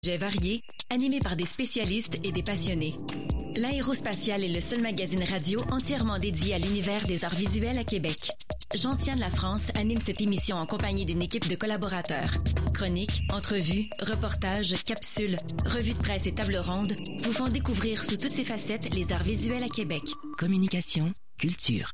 Sujets variés, animés par des spécialistes et des passionnés. L'Aérospatiale est le seul magazine radio entièrement dédié à l'univers des arts visuels à Québec. Jean-Tian de la France anime cette émission en compagnie d'une équipe de collaborateurs. Chroniques, entrevues, reportages, capsules, revues de presse et tables rondes vous font découvrir sous toutes ses facettes les arts visuels à Québec. Communication, culture.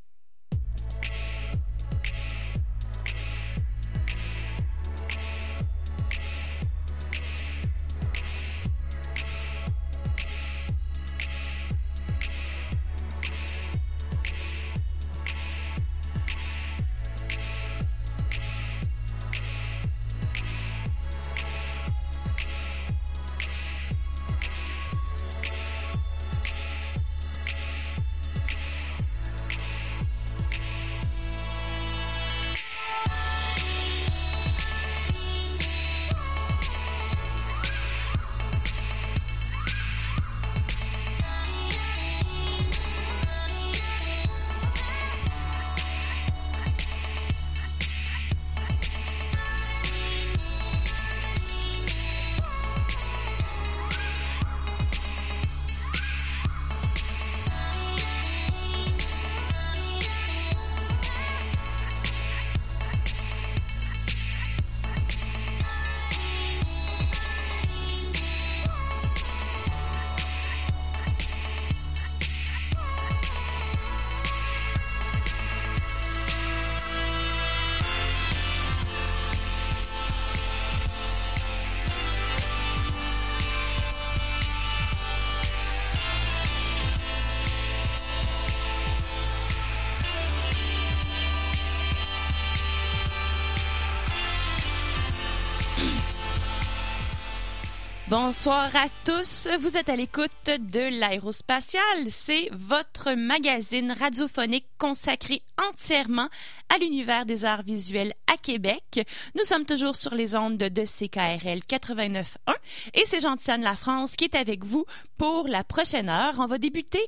Bonsoir à tous, vous êtes à l'écoute de l'Aérospatiale. C'est votre magazine radiophonique consacré entièrement à l'univers des arts visuels à Québec. Nous sommes toujours sur les ondes de CKRL 89.1 et c'est Jean-Tian de la France qui est avec vous pour la prochaine heure. On va débuter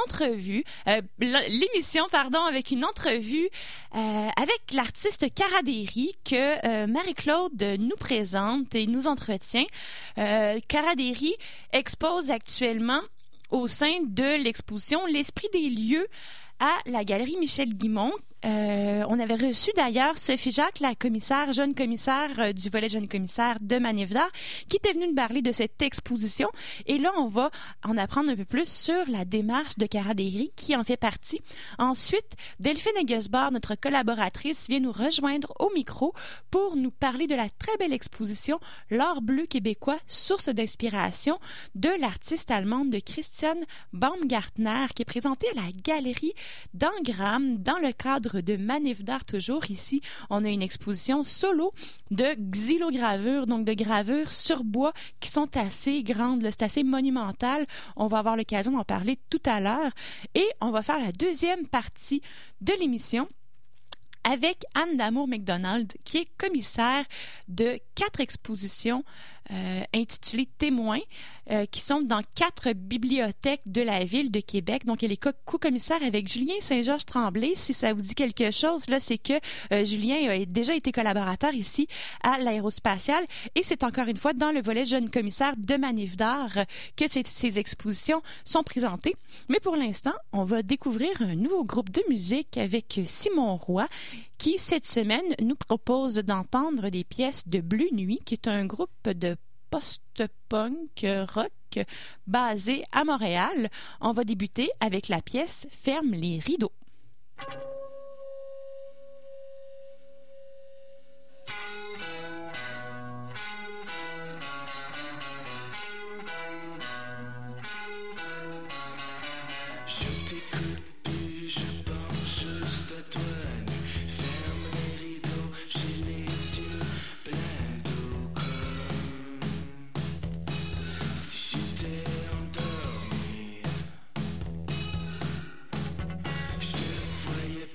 l'émission avec une entrevue avec l'artiste Cara Derry que Marie-Claude nous présente et nous entretient. Cara Derry expose actuellement au sein de l'exposition L'Esprit des lieux à la Galerie Michel Guimond. On avait reçu d'ailleurs Sophie Jacques, la jeune commissaire du volet jeune commissaire de Manif d'art, qui était venue nous parler de cette exposition. Et là, on va en apprendre un peu plus sur la démarche de Cara Derry, qui en fait partie. Ensuite, Delphine Aguesbar, notre collaboratrice, vient nous rejoindre au micro pour nous parler de la très belle exposition L'art bleu québécois, source d'inspiration de l'artiste allemande de Christiane Baumgartner, qui est présentée à la Galerie d'Engram dans le cadre de Manif d'art toujours. Ici, on a une exposition solo de xylogravures, donc de gravures sur bois qui sont assez grandes. C'est assez monumental. On va avoir l'occasion d'en parler tout à l'heure. Et on va faire la deuxième partie de l'émission avec Anne Damour-McDonald, qui est commissaire de 4 expositions intitulées Témoins, qui sont dans 4 bibliothèques de la ville de Québec. Donc, elle est co-commissaire avec Julien Saint-Georges-Tremblay. Si ça vous dit quelque chose, là, c'est que Julien a déjà été collaborateur ici à l'Aérospatiale et c'est encore une fois dans le volet jeune commissaire de Manif d'art que ces expositions sont présentées. Mais pour l'instant, on va découvrir un nouveau groupe de musique avec Simon Roy, qui, cette semaine, nous propose d'entendre des pièces de Bleu Nuit, qui est un groupe de post-punk rock basé à Montréal. On va débuter avec la pièce « Ferme les rideaux ». Je te voyais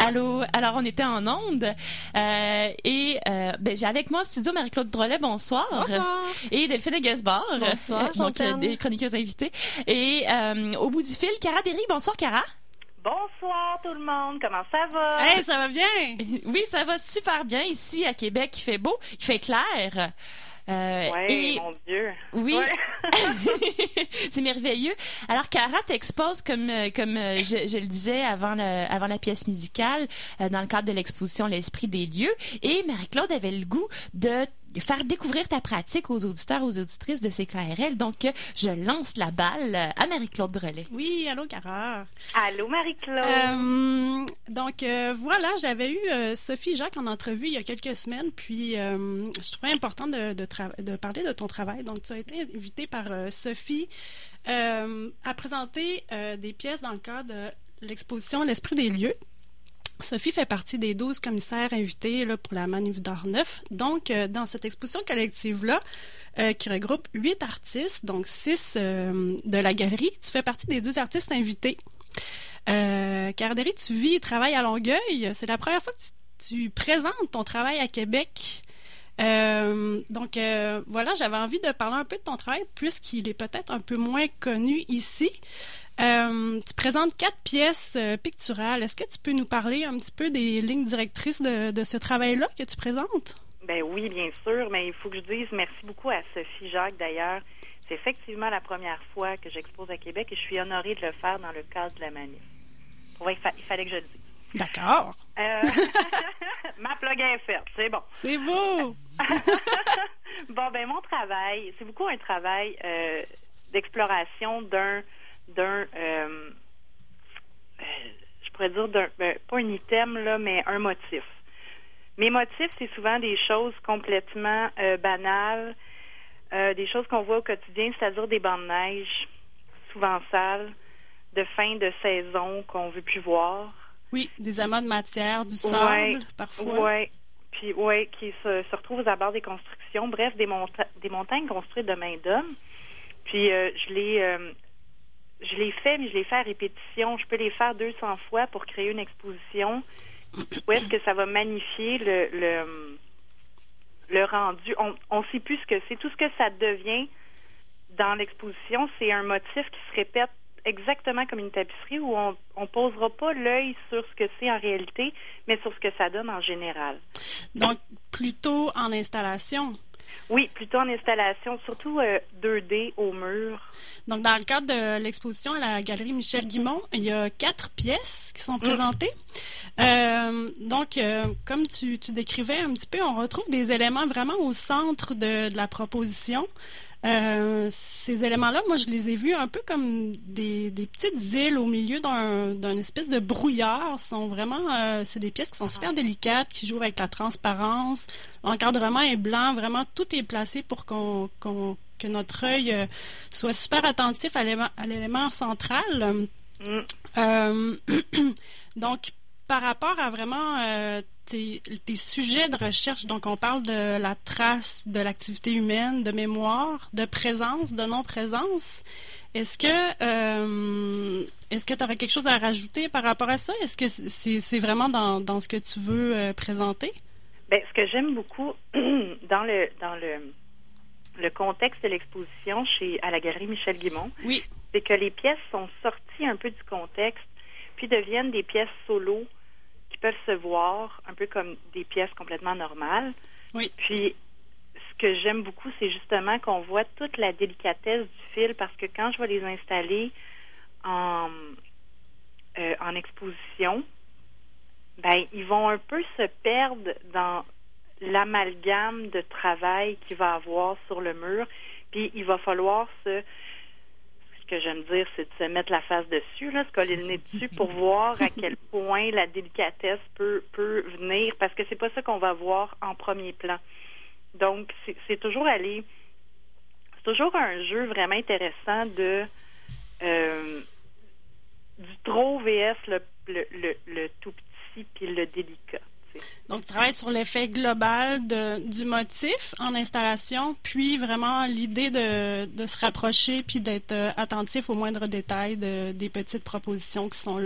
Allô, alors on était en onde j'ai avec moi au studio Marie-Claude Drolet, bonsoir. Bonsoir. Et Delphine Guesbard. Bonsoir, donc des chroniqueuses invitées. Et au bout du fil, Cara Derry, bonsoir Cara. Bonsoir tout le monde, comment ça va? Hey, ça va bien? Oui, ça va super bien ici à Québec, il fait beau, il fait clair. Oui, mon Dieu. Oui, ouais. C'est merveilleux. Alors, Cara t'expose, comme je le disais avant la pièce musicale, dans le cadre de l'exposition L'Esprit des lieux. Et Marie-Claude avait le goût de faire découvrir ta pratique aux auditeurs, aux auditrices de CKRL. Donc, je lance la balle à Marie-Claude Drolet. Oui, allô, Cara. Allô, Marie-Claude. Voilà, j'avais eu Sophie Jacques en entrevue il y a quelques semaines, puis je trouvais important de parler de ton travail. Donc, tu as été invitée par Sophie à présenter des pièces dans le cadre de l'exposition L'Esprit des lieux. Sophie fait partie des 12 commissaires invités là, pour la Manif d'Art Neuf. Donc, dans cette exposition collective-là, qui regroupe 8 artistes, donc 6 de la galerie, tu fais partie des 2 artistes invités. Cara Derry, tu vis et travailles à Longueuil. C'est la première fois que tu présentes ton travail à Québec. Voilà, j'avais envie de parler un peu de ton travail, puisqu'il est peut-être un peu moins connu ici. Tu présentes 4 pièces picturales. Est-ce que tu peux nous parler un petit peu des lignes directrices de ce travail-là que tu présentes? Ben oui, bien sûr, mais il faut que je dise merci beaucoup à Sophie Jacques, d'ailleurs. C'est effectivement la première fois que j'expose à Québec et je suis honorée de le faire dans le cadre de la Manif. Ouais, il fallait que je le dise. D'accord. Ma plug est faite, c'est bon. C'est beau! Bon, ben mon travail, c'est beaucoup un travail d'exploration je pourrais dire pas un item là, mais un motif. Mes motifs, c'est souvent des choses complètement banales, des choses qu'on voit au quotidien, c'est-à-dire des bancs de neige, souvent sales, de fin de saison qu'on veut plus voir. Oui, des amas de matière, du sable, parfois. Oui, puis qui se retrouvent aux abords des constructions. Bref, des montagnes construites de main d'homme. Puis je les fais, mais je les fais à répétition. Je peux les faire 200 fois pour créer une exposition où est-ce que ça va magnifier le rendu. On ne sait plus ce que c'est. Tout ce que ça devient dans l'exposition, c'est un motif qui se répète exactement comme une tapisserie où on posera pas l'œil sur ce que c'est en réalité, mais sur ce que ça donne en général. Donc, plutôt en installation. Oui, plutôt en installation, surtout 2D au mur. Donc, dans le cadre de l'exposition à la Galerie Michel Guimont, il y a 4 pièces qui sont présentées. Comme tu décrivais un petit peu, on retrouve des éléments vraiment au centre de la proposition. Ces éléments-là, moi, je les ai vus un peu comme des petites îles au milieu d'un espèce de brouillard. C'est des pièces qui sont super délicates, qui jouent avec la transparence. L'encadrement est blanc. Vraiment, tout est placé pour que notre œil soit super attentif à l'élément central. Donc, par rapport à vraiment tes sujets de recherche, donc on parle de la trace de l'activité humaine, de mémoire, de présence, de non-présence. Est-ce que tu aurais quelque chose à rajouter par rapport à ça? Est-ce que c'est vraiment dans ce que tu veux présenter? Bien, ce que j'aime beaucoup dans le contexte de l'exposition à la Galerie Michel Guimont, oui, c'est que les pièces sont sorties un peu du contexte, puis deviennent des pièces solo qui peuvent se voir un peu comme des pièces complètement normales. Oui. Puis, ce que j'aime beaucoup, c'est justement qu'on voit toute la délicatesse du fil, parce que quand je vais les installer en exposition, ben ils vont un peu se perdre dans l'amalgame de travail qu'il va avoir sur le mur. Puis, il va falloir ce que j'aime dire, c'est de se mettre la face dessus, là, se coller le nez dessus pour voir à quel point la délicatesse peut venir, parce que c'est pas ça qu'on va voir en premier plan. Donc, c'est toujours c'est toujours un jeu vraiment intéressant du trop vs le tout petit puis le délicat. Donc, tu travailles sur l'effet global du motif en installation, puis vraiment l'idée de se rapprocher puis d'être attentif aux moindres détails des petites propositions qui sont là.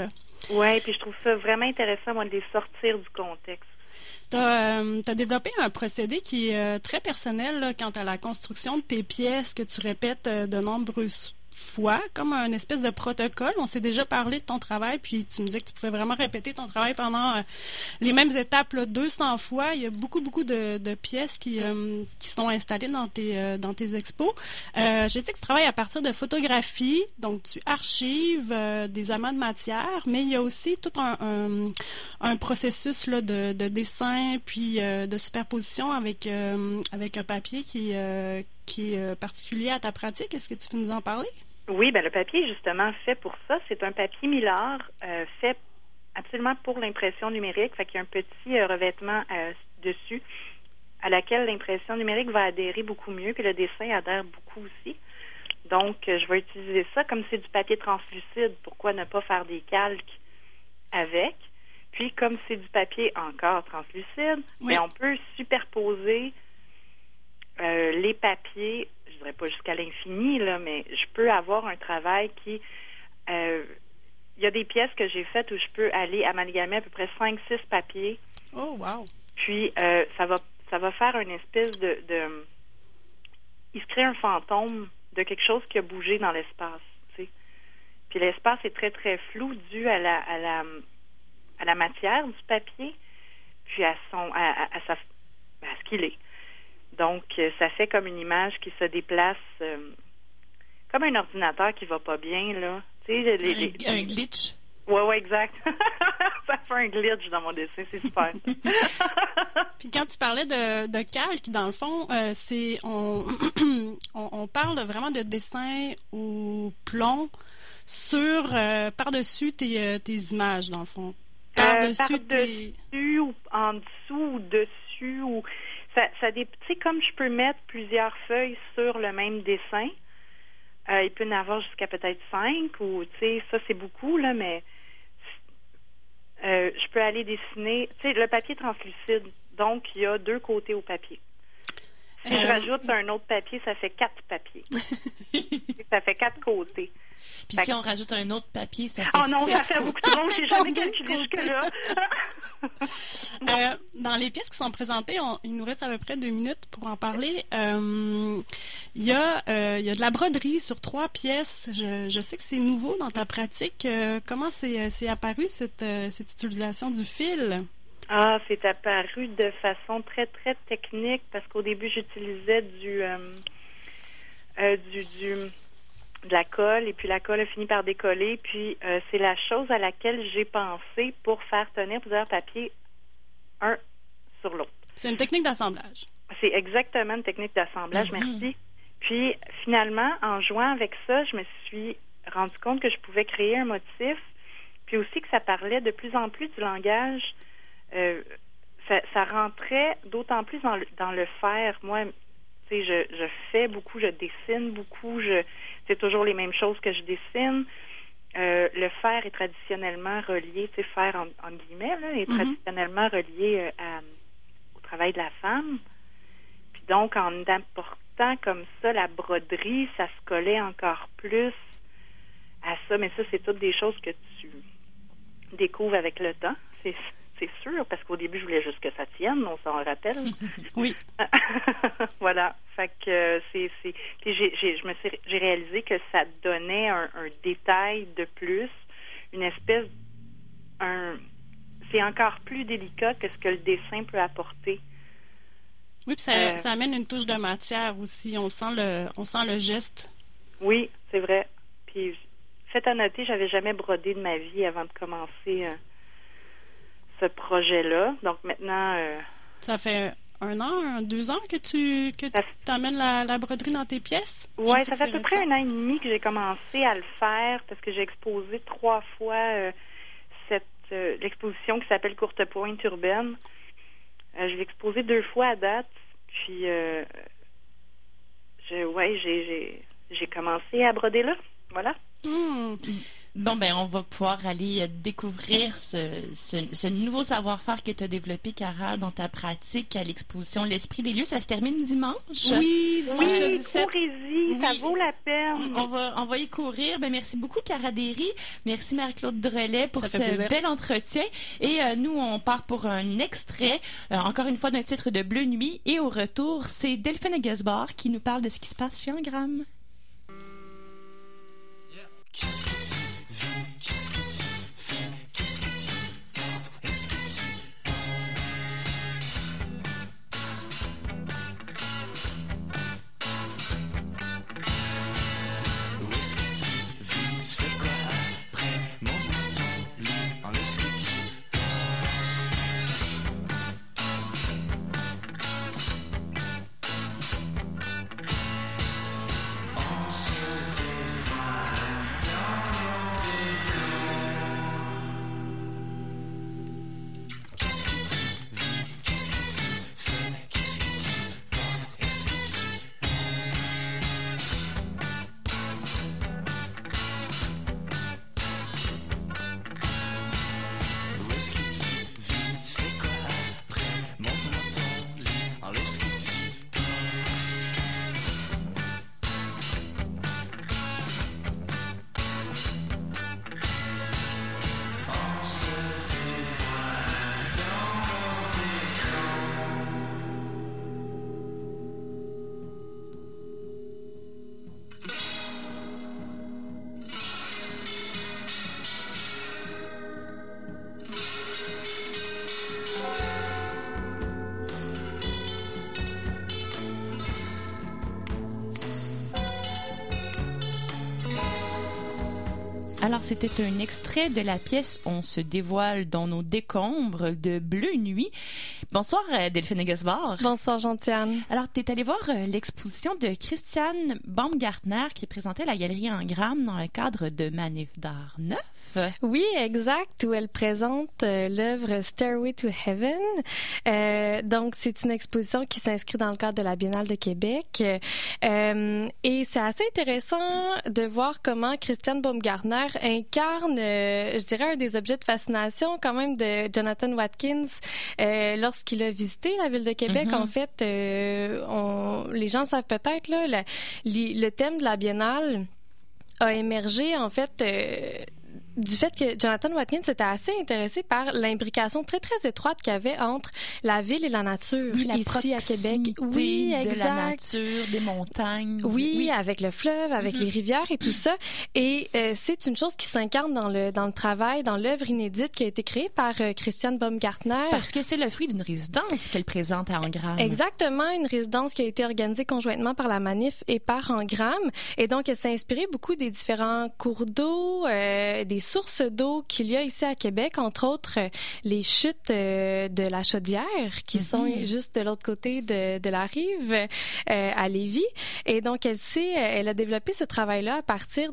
Oui, puis je trouve ça vraiment intéressant, moi, de les sortir du contexte. Tu as développé un procédé qui est très personnel là, quant à la construction de tes pièces que tu répètes de nombreuses fois, comme un espèce de protocole. On s'est déjà parlé de ton travail, puis tu me disais que tu pouvais vraiment répéter ton travail pendant les mêmes étapes là, 200 fois. Il y a beaucoup de pièces qui sont installées dans tes expos. Je sais que tu travailles à partir de photographies, donc tu archives des amas de matière, mais il y a aussi tout un processus là, de dessin puis de superposition avec un papier qui est particulier à ta pratique. Est-ce que tu peux nous en parler? Oui, ben le papier est justement fait pour ça. C'est un papier Mylar fait absolument pour l'impression numérique. Fait qu'il y a un petit revêtement dessus à laquelle l'impression numérique va adhérer beaucoup mieux, puis le dessin adhère beaucoup aussi. Donc, je vais utiliser ça. Comme c'est du papier translucide, pourquoi ne pas faire des calques avec? Puis, comme c'est du papier encore translucide, oui. bien, on peut superposer les papiers, je dirais pas jusqu'à l'infini, là, mais je peux avoir un travail qui... il y a des pièces que j'ai faites où je peux aller amalgamer à peu près 5-6 papiers. Oh, wow! Puis, ça va faire une espèce de... Il se crée un fantôme de quelque chose qui a bougé dans l'espace, tu sais. Puis l'espace est très, très flou dû à la matière du papier, puis à ce qu'il est. Donc, ça fait comme une image qui se déplace comme un ordinateur qui va pas bien, là. Tu sais, un glitch. Oui, exact. Ça fait un glitch dans mon dessin, c'est super. Puis quand tu parlais de calque, dans le fond, on parle vraiment de dessin au plomb sur par-dessus tes images, dans le fond. Par-dessus ou en dessous ou dessus ou tu sais, comme je peux mettre plusieurs feuilles sur le même dessin, il peut y en avoir jusqu'à peut-être 5 ou tu sais, ça c'est beaucoup là, mais je peux aller dessiner, tu sais, le papier translucide, donc il y a 2 côtés au papier. Si je rajoute un autre papier, ça fait 4 papiers. Ça fait 4 côtés. Puis si on rajoute un autre papier, ça fait 6. Oh non, ça fait beaucoup trop. J'ai jamais calculé jusque-là. Dans les pièces qui sont présentées, il nous reste à peu près 2 minutes pour en parler. Il y a de la broderie sur 3 pièces. Je sais que c'est nouveau dans ta pratique. Comment c'est apparu cette utilisation du fil? Ah, c'est apparu de façon très, très technique parce qu'au début, j'utilisais de la colle et puis la colle a fini par décoller. Puis c'est la chose à laquelle j'ai pensé pour faire tenir plusieurs papiers un sur l'autre. C'est une technique d'assemblage. C'est exactement une technique d'assemblage, merci. Puis finalement, en jouant avec ça, je me suis rendu compte que je pouvais créer un motif, puis aussi que ça parlait de plus en plus du langage. Ça rentrait d'autant plus dans le faire. Moi, tu sais, je fais beaucoup, je dessine beaucoup, c'est toujours les mêmes choses que je dessine. Le faire est traditionnellement relié, tu sais, faire en guillemets, là, est traditionnellement relié au travail de la femme. Puis donc, en apportant comme ça la broderie, ça se collait encore plus à ça. Mais ça, c'est toutes des choses que tu découvres avec le temps. C'est sûr, parce qu'au début, je voulais juste que ça tienne, on s'en rappelle. Oui. Voilà. Fait que puis j'ai réalisé que ça donnait un détail de plus, une espèce, c'est encore plus délicat que ce que le dessin peut apporter. Oui, puis ça amène une touche de matière aussi. On sent le geste. Oui, c'est vrai. Puis, faites à noter, j'avais jamais brodé de ma vie avant de commencer ce projet-là. Donc maintenant... ça fait 1 an, 2 ans que tu amènes la broderie dans tes pièces? Oui, ça fait à peu près 1 an et demi que j'ai commencé à le faire parce que j'ai exposé 3 fois l'exposition qui s'appelle Courte Pointe urbaine. Je l'ai exposé 2 fois à date. Puis, j'ai commencé à broder là. Voilà. Bon, ben, on va pouvoir aller découvrir ce nouveau savoir-faire que tu as développé, Cara, dans ta pratique à l'exposition L'Esprit des lieux. Ça se termine dimanche? Oui, dimanche le 17. Courez-y, ça vaut la peine. On va y courir. Ben, merci beaucoup, Cara Derry. Merci, Marie-Claude Drolet, pour ce bel entretien. Et nous, on part pour un extrait, encore une fois, d'un titre de Bleu Nuit. Et au retour, c'est Delphine Gesbar qui nous parle de ce qui se passe chez Engramme. Qu'est-ce que tu vis? Qu'est-ce que tu fais? Qu'est-ce que tu portes? Est-ce que tu où est-ce que tu vis? Tu fais quoi après? Monte-moi ton lit. Enlève ce que tu on se dévoile. Qu'est-ce que tu vis? Qu'est-ce que tu fais? Qu'est-ce que tu portes? Est-ce que tu où est-ce que tu vis? Tu fais quoi après? Monte-moi ton lit. Enlève ce que tu portes. On se dévoile dans mon Alors, c'était un extrait de la pièce On se dévoile dans nos décombres de Bleu Nuit. Bonsoir, Delphine Gesbar. Bonsoir, Gentiane. Alors, tu es allée voir l'exposition de Christiane Baumgartner qui est présentée à la Galerie Engramme dans le cadre de Manif d'Art 9. Oui, exact, où elle présente l'œuvre Stairway to Heaven. Donc, c'est une exposition qui s'inscrit dans le cadre de la Biennale de Québec. Et c'est assez intéressant de voir comment Christiane Baumgartner incarne, je dirais, un des objets de fascination quand même de Jonathan Watkins lorsqu'il a visité la ville de Québec. En fait, les gens savent peut-être, là, le thème de la Biennale a émergé, en fait, du fait que Jonathan Watkins était assez intéressé par l'imbrication très, très étroite qu'il y avait entre la ville et la nature ici à Québec. Oui, exact. De la nature, des montagnes. Oui, avec le fleuve, avec les rivières et tout ça. Et c'est une chose qui s'incarne dans le travail, dans l'œuvre inédite qui a été créée par Christiane Baumgartner. Parce que c'est le fruit d'une résidence qu'elle présente à Engramme. Exactement, une résidence qui a été organisée conjointement par la Manif et par Engramme. Et donc, elle s'est inspirée beaucoup des différents cours d'eau, des sources d'eau qu'il y a ici à Québec, entre autres les chutes de la Chaudière qui sont juste de l'autre côté de la rive à Lévis. Et donc, elle a développé ce travail-là à partir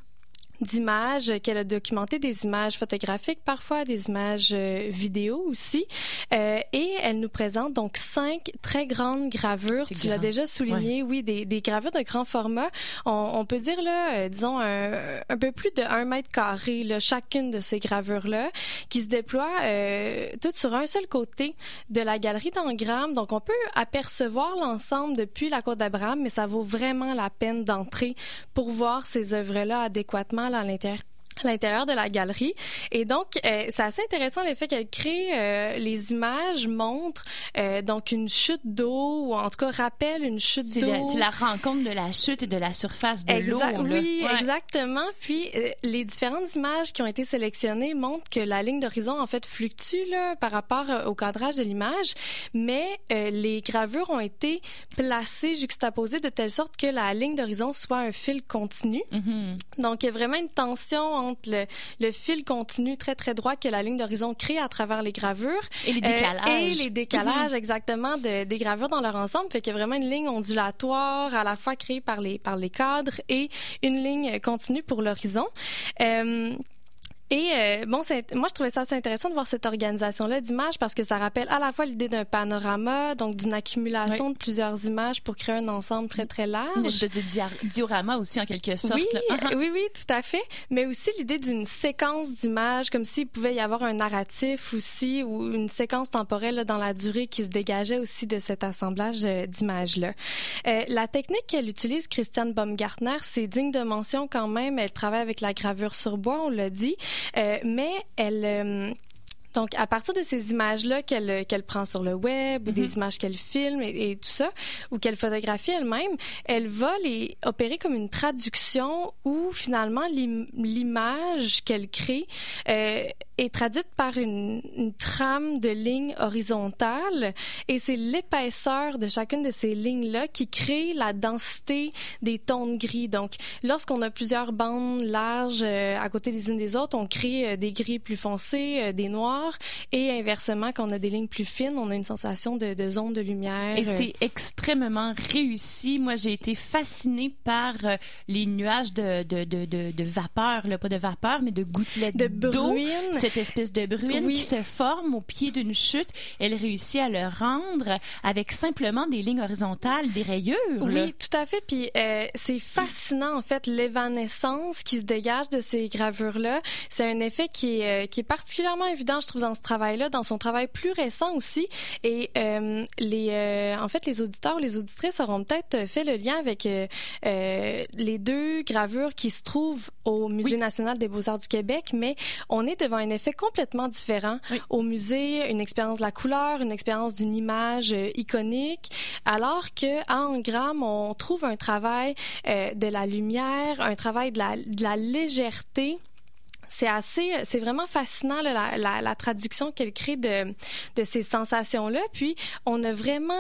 d'images, qu'elle a documenté des images photographiques, parfois des images vidéo aussi. Et elle nous présente donc 5 très grandes gravures. Tu l'as déjà souligné, oui, des gravures de grand format. On peut dire, là, disons, un peu plus de 1 mètre carré, là, chacune de ces gravures-là, qui se déploient toutes sur un seul côté de la galerie d'Engramme. Donc, on peut apercevoir l'ensemble depuis la Côte d'Abraham, mais ça vaut vraiment la peine d'entrer pour voir ces œuvres-là adéquatement à l'intérieur de la galerie. Et donc, c'est assez intéressant le fait qu'elle crée, les images montrent donc une chute d'eau, ou en tout cas rappelle une chute d'eau. C'est la rencontre de la chute et de la surface de l'eau. Oui, exactement. Puis, les différentes images qui ont été sélectionnées montrent que la ligne d'horizon, en fait, fluctue là, par rapport au cadrage de l'image, mais les gravures ont été placées, juxtaposées de telle sorte que la ligne d'horizon soit un fil continu. Donc, il y a vraiment une tension entre le fil continu très, très droit que la ligne d'horizon crée à travers les gravures. Et les décalages. Et les décalages, exactement, des gravures dans leur ensemble. Fait qu'il y a vraiment une ligne ondulatoire à la fois créée par les cadres et une ligne continue pour l'horizon. Et moi, je trouvais ça assez intéressant de voir cette organisation-là d'images parce que ça rappelle à la fois l'idée d'un panorama, donc d'une accumulation de plusieurs images pour créer un ensemble très, très large. Une espèce de diorama aussi, en quelque sorte. Oui, là. oui, tout à fait. Mais aussi l'idée d'une séquence d'images, comme s'il pouvait y avoir un narratif aussi ou une séquence temporelle là, dans la durée qui se dégageait aussi de cet assemblage d'images-là. La technique qu'elle utilise, Christiane Baumgartner, c'est digne de mention quand même. Elle travaille avec la gravure sur bois, on l'a dit. Mais elle... Donc, à partir de ces images-là qu'elle prend sur le web ou des images qu'elle filme et tout ça, ou qu'elle photographie elle-même, elle va les opérer comme une traduction où, finalement, l'image qu'elle crée est traduite par une trame de lignes horizontales et c'est l'épaisseur de chacune de ces lignes-là qui crée la densité des tons de gris. Donc, lorsqu'on a plusieurs bandes larges à côté les unes des autres, on crée des gris plus foncés, des noirs. Et inversement, quand on a des lignes plus fines, on a une sensation de zone de lumière. Et c'est extrêmement réussi. Moi, j'ai été fascinée par les nuages de vapeur, là, pas de vapeur, mais de gouttelettes d'eau. Cette espèce de bruine qui se forme au pied d'une chute. Elle réussit à le rendre avec simplement des lignes horizontales, des rayures. Oui, là. tout à fait. Puis c'est fascinant, en fait, l'évanescence qui se dégage de ces gravures-là. C'est un effet qui est particulièrement évident, je trouve, dans ce travail-là, dans son travail plus récent aussi. Et en fait, les auditeurs ou les auditrices auront peut-être fait le lien avec les deux gravures qui se trouvent au Musée national des beaux-arts du Québec, mais on est devant un effet complètement différent. Oui. Au musée, une expérience de la couleur, une expérience d'une image iconique, alors que à Engram, on trouve un travail de la lumière, un travail de la légèreté. C'est vraiment fascinant là, la traduction qu'elle crée de ces sensations-là. Puis on a vraiment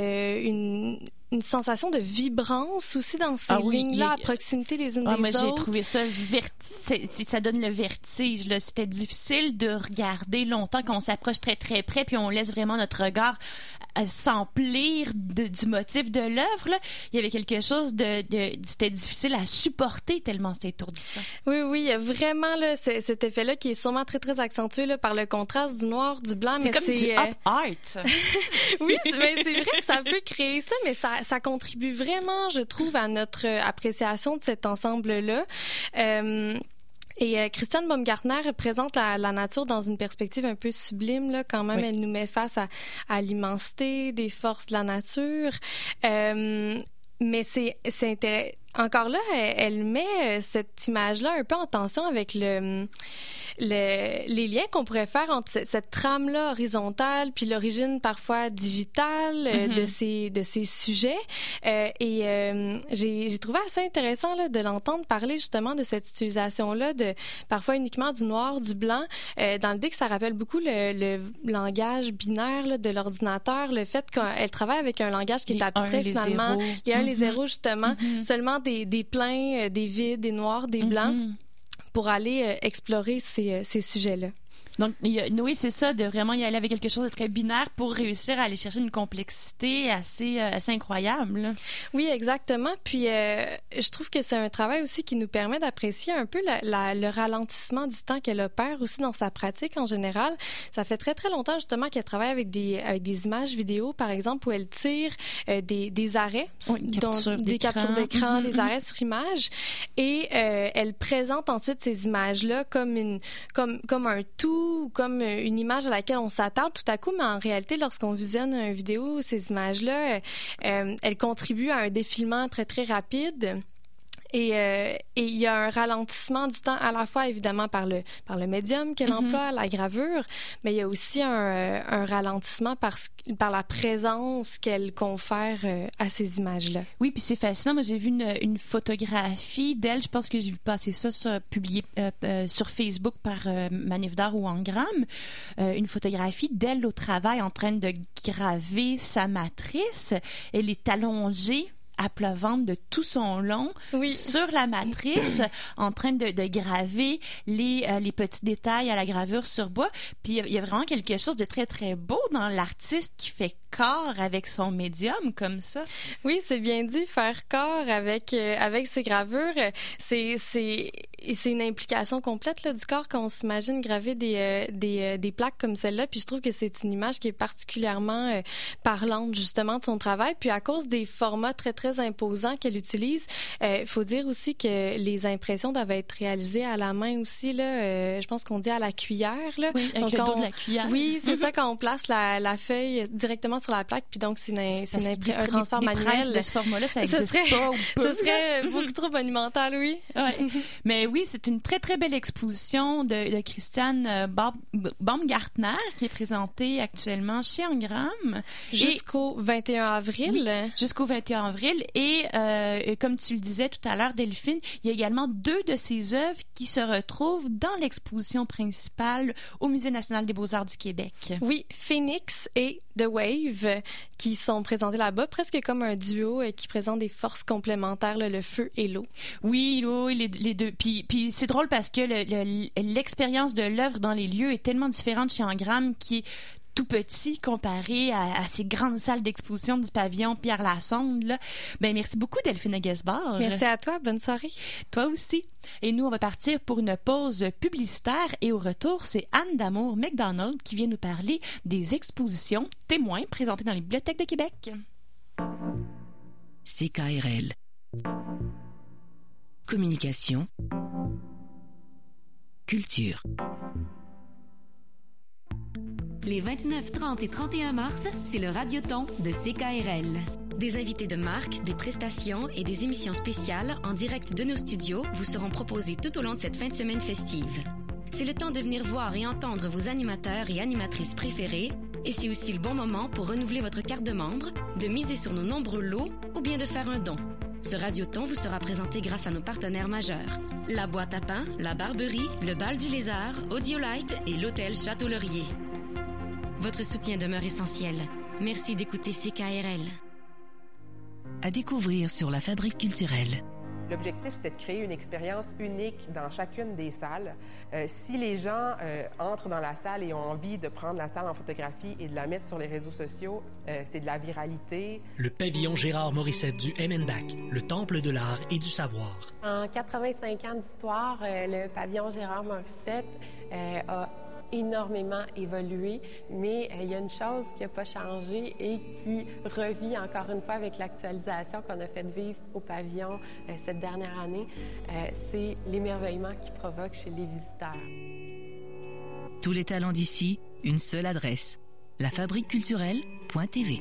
une sensation de vibrance aussi dans ces lignes-là à proximité les unes des moi, autres. J'ai trouvé ça ça donne le vertige là. C'était difficile de regarder longtemps quand on s'approche très très près puis on laisse vraiment notre regard s'emplir du motif de l'œuvre là. Il y avait quelque chose c'était difficile à supporter tellement c'était étourdissant. Oui, il y a vraiment là cet effet-là qui est sûrement très très accentué là par le contraste du noir, du blanc. C'est comme du up art. Oui, mais c'est vrai que ça peut créer ça, mais ça contribue vraiment, je trouve, à notre appréciation de cet ensemble-là. Et Christiane Baumgartner présente la nature dans une perspective un peu sublime, là, quand même. Oui. Elle nous met face à l'immensité des forces de la nature. Mais c'est intéressant. Encore là, elle met cette image-là un peu en tension avec les liens qu'on pourrait faire entre cette trame-là horizontale puis l'origine parfois digitale de ces sujets. J'ai trouvé assez intéressant là, de l'entendre parler justement de cette utilisation-là de parfois uniquement du noir, du blanc, dans l'idée que ça rappelle beaucoup le langage binaire là, de l'ordinateur, le fait qu'elle travaille avec un langage qui est abstrait finalement. Il y a les zéros justement, seulement des pleins, des vides, des noirs, des blancs, pour aller explorer ces sujets-là. Donc, oui, c'est ça, de vraiment y aller avec quelque chose de très binaire pour réussir à aller chercher une complexité assez incroyable. Là. Oui, exactement. Puis, je trouve que c'est un travail aussi qui nous permet d'apprécier un peu le ralentissement du temps qu'elle opère aussi dans sa pratique en général. Ça fait très, très longtemps, justement, qu'elle travaille avec des images vidéo, par exemple, où elle tire des arrêts, des captures d'écran, des arrêts sur image, et elle présente ensuite ces images-là comme un tout, ou comme une image à laquelle on s'attarde tout à coup, mais en réalité, lorsqu'on visionne une vidéo, ces images-là, elles contribuent à un défilement très, très rapide. Et il y a un ralentissement du temps à la fois évidemment par le médium qu'elle emploie, la gravure, mais il y a aussi un ralentissement par la présence qu'elle confère à ces images-là. Oui, puis c'est fascinant. Moi, j'ai vu une photographie d'elle. Je pense que j'ai vu passer ça publié sur Facebook par Manif d'art ou Engram. Une photographie d'elle au travail en train de graver sa matrice. Elle est allongée à plat ventre de tout son long sur la matrice en train de graver les petits détails à la gravure sur bois. Puis il y a vraiment quelque chose de très, très beau dans l'artiste qui fait corps avec son médium comme ça. Oui, c'est bien dit, faire corps avec ses gravures. C'est une implication complète là, du corps quand on s'imagine graver des plaques comme celle-là. Puis je trouve que c'est une image qui est particulièrement parlante justement de son travail. Puis à cause des formats très, très imposants qu'elle utilise, il faut dire aussi que les impressions doivent être réalisées à la main aussi. Là, je pense qu'on dit à la cuillère. Là. Oui, avec le dos de la cuillère. Oui, c'est ça, quand on place la feuille directement sur la plaque. Puis donc, c'est un transfert manuel. De ce format-là, ça existe pas ou peu. Ce serait beaucoup trop monumental, oui. Ouais. Mais oui, c'est une très, très belle exposition de Christiane Baumgartner qui est présentée actuellement chez Engram. Jusqu'au 21 avril. Oui, jusqu'au 21 avril. Et comme tu le disais tout à l'heure, Delphine, il y a également 2 de ses œuvres qui se retrouvent dans l'exposition principale au Musée national des beaux-arts du Québec. Oui, Phoenix et The Wave qui sont présentés là-bas, presque comme un duo qui présente des forces complémentaires, là, le feu et l'eau. Oui, les deux. Puis c'est drôle parce que l'expérience de l'œuvre dans les lieux est tellement différente chez Engram qui est tout petit comparé à ces grandes salles d'exposition du pavillon Pierre Lassonde. Là. Ben, merci beaucoup, Delphine Aguesbar. Merci à toi. Bonne soirée. Toi aussi. Et nous, on va partir pour une pause publicitaire et au retour, c'est Anne Damour McDonald qui vient nous parler des expositions témoins présentées dans les bibliothèques de Québec. CKRL. Communication. Culture. Les 29, 30 et 31 mars, c'est le Radioton de CKRL. Des invités de marque, des prestations et des émissions spéciales en direct de nos studios vous seront proposées tout au long de cette fin de semaine festive. C'est le temps de venir voir et entendre vos animateurs et animatrices préférés et c'est aussi le bon moment pour renouveler votre carte de membre, de miser sur nos nombreux lots ou bien de faire un don. Ce Radioton vous sera présenté grâce à nos partenaires majeurs. La Boîte à Pain, la Barberie, le Bal du Lézard, Audiolite et l'Hôtel Château-Laurier. Votre soutien demeure essentiel. Merci d'écouter CKRL. À découvrir sur la Fabrique culturelle. L'objectif, c'était de créer une expérience unique dans chacune des salles. Si les gens entrent dans la salle et ont envie de prendre la salle en photographie et de la mettre sur les réseaux sociaux, c'est de la viralité. Le pavillon Gérard Morissette du MNDAC, le temple de l'art et du savoir. En 85 ans d'histoire, le pavillon Gérard Morissette a énormément évolué, mais il y a une chose qui n'a pas changé et qui revit encore une fois avec l'actualisation qu'on a fait vivre au pavillon cette dernière année, c'est l'émerveillement qu'il provoque chez les visiteurs. Tous les talents d'ici, une seule adresse, lafabriqueculturelle.tv.